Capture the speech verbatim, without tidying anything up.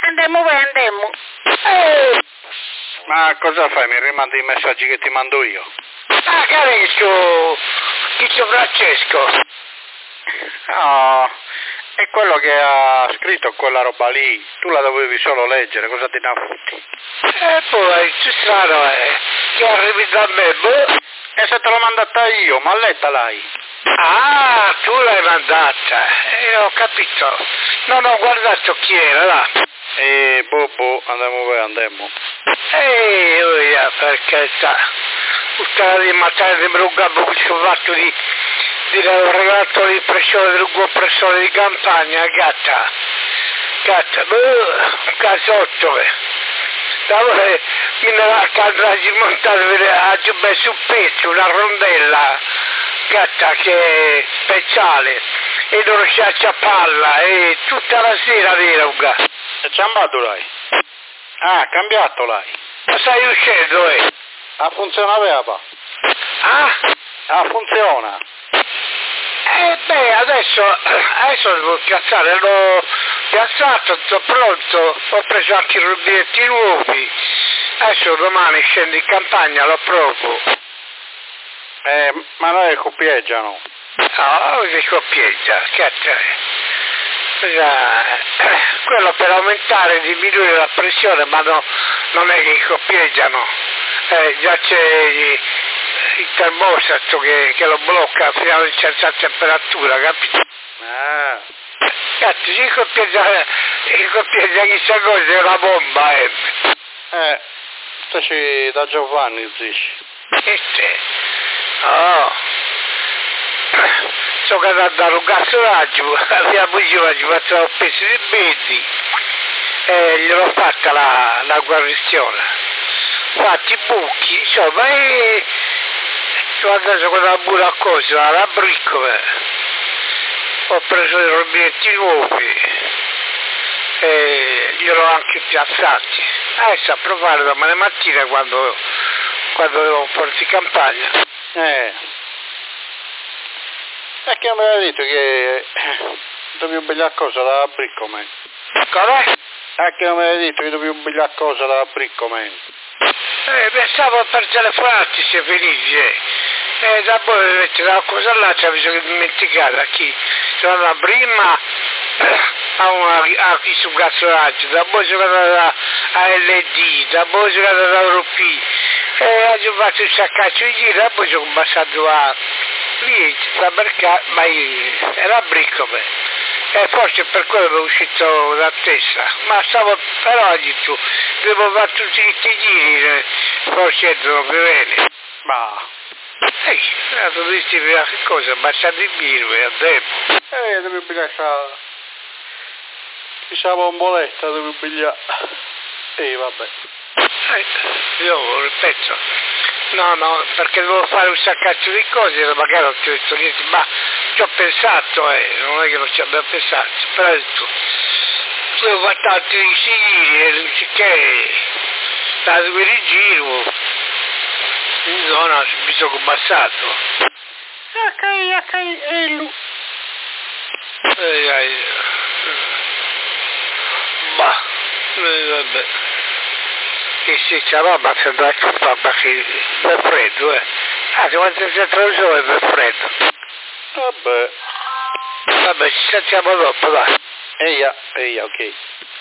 Andiamo, vai, andiamo. Eh, Ma cosa fai? Mi rimandi i messaggi che ti mando io? ah, cazzo, Chiccio Francesco. No, è quello che ha scritto quella roba lì. Tu la dovevi solo leggere, cosa ti ne fotti? E poi, ci strano è, che arrivi da me, boh. E se te l'ho mandata io, ma letta l'hai? Ah, tu l'hai mandata, eh, ho capito. Non ho guardato chi era, là. E boh, boh, andiamo vai, andiamo. Ehi, oh, yeah, per carità. Tutta di mattina di brugabbo che ci ho fatto di, di regalato l'impressione del compressore di campagna, gatta. Gatta, boh, un casotto, eh. Allora, mi ne andrà a montare a giubbe su pezzo, una rondella, gatta, che è speciale, e non si acciappalla, e tutta la sera deruga. E ciambato l'hai? Ah, cambiato l'hai? Ma stai uscendo, eh? Ah, funziona vera? Ah? Ah, funziona. Eh beh, adesso, adesso devo piazzare, l'ho piazzato, sto pronto, ho preso anche i rubinetti nuovi, adesso domani scendo in campagna, lo provo. Eh, ma non è coppieggiano. No, si scoppieggia, cazzo. Quello per aumentare e diminuire la pressione, ma no, non è che scoppieggiano, eh, già c'è il termostato che, che lo blocca fino a una certa temperatura, capito? Ah. Cazzo, si scoppieggia, si scoppieggia chissà cosa, è una bomba, eh. Eh, staci da Giovanni, dici. E te? Oh. Sono andato da un cassoraggio, abbiamo ci fatto un pezzo di bendi e gliel'ho fatta la, la guarigione. Fatti i buchi, insomma, e sono andato con una buona cosa, la briccola. Ho preso i rubinetti nuovi e gliel'ho anche piazzati. Adesso a provare domani mattina quando, quando devo portare in campagna. Eh. E che mi aveva detto che dovevi pigliare cosa dalla Briccoman? Com'è? E che mi aveva detto che dovevi pigliare cosa dalla Briccoman? Eh, pensavo per telefonarti se venisse. Eh, da poi mi mettere la cosa là, ci avevo dimenticato a chi. Sono andato prima a, una, a chi sul cassoraggio, da poi sono andato a L D, da poi sono andato a Europi. E ho fatto un saccaccio di giro, e poi sono passato a... lì sta mercato, ma io, era Briccome, e forse per quello mi è uscito da testa, ma stavo però tu, devo fare tutti questi giri, forse non più bene. Ma... Ehi, tu dici che cosa, basta di birre, a tempo. Eh, devi pigliare questa... questa bomboletta, devi pigliare... Eh, vabbè. Eh, io ripeto, no, no, perché devo fare un saccaccio di cose, magari non ti ho detto niente, ma ci ho pensato, eh, non è che non ci abbiamo pensato, però tu, devo fare tanti giri, e non c'è che, da due di giro, in zona mi sono abbassato. Ok, ok, e lui... Eh, eh, ma, eh, vabbè. Che si chiama, ma se andrà a papà che è freddo, eh. Ah, quando si trasone per freddo. Vabbè. Vabbè, ci sentiamo dopo, dai. Eia, eia, ok.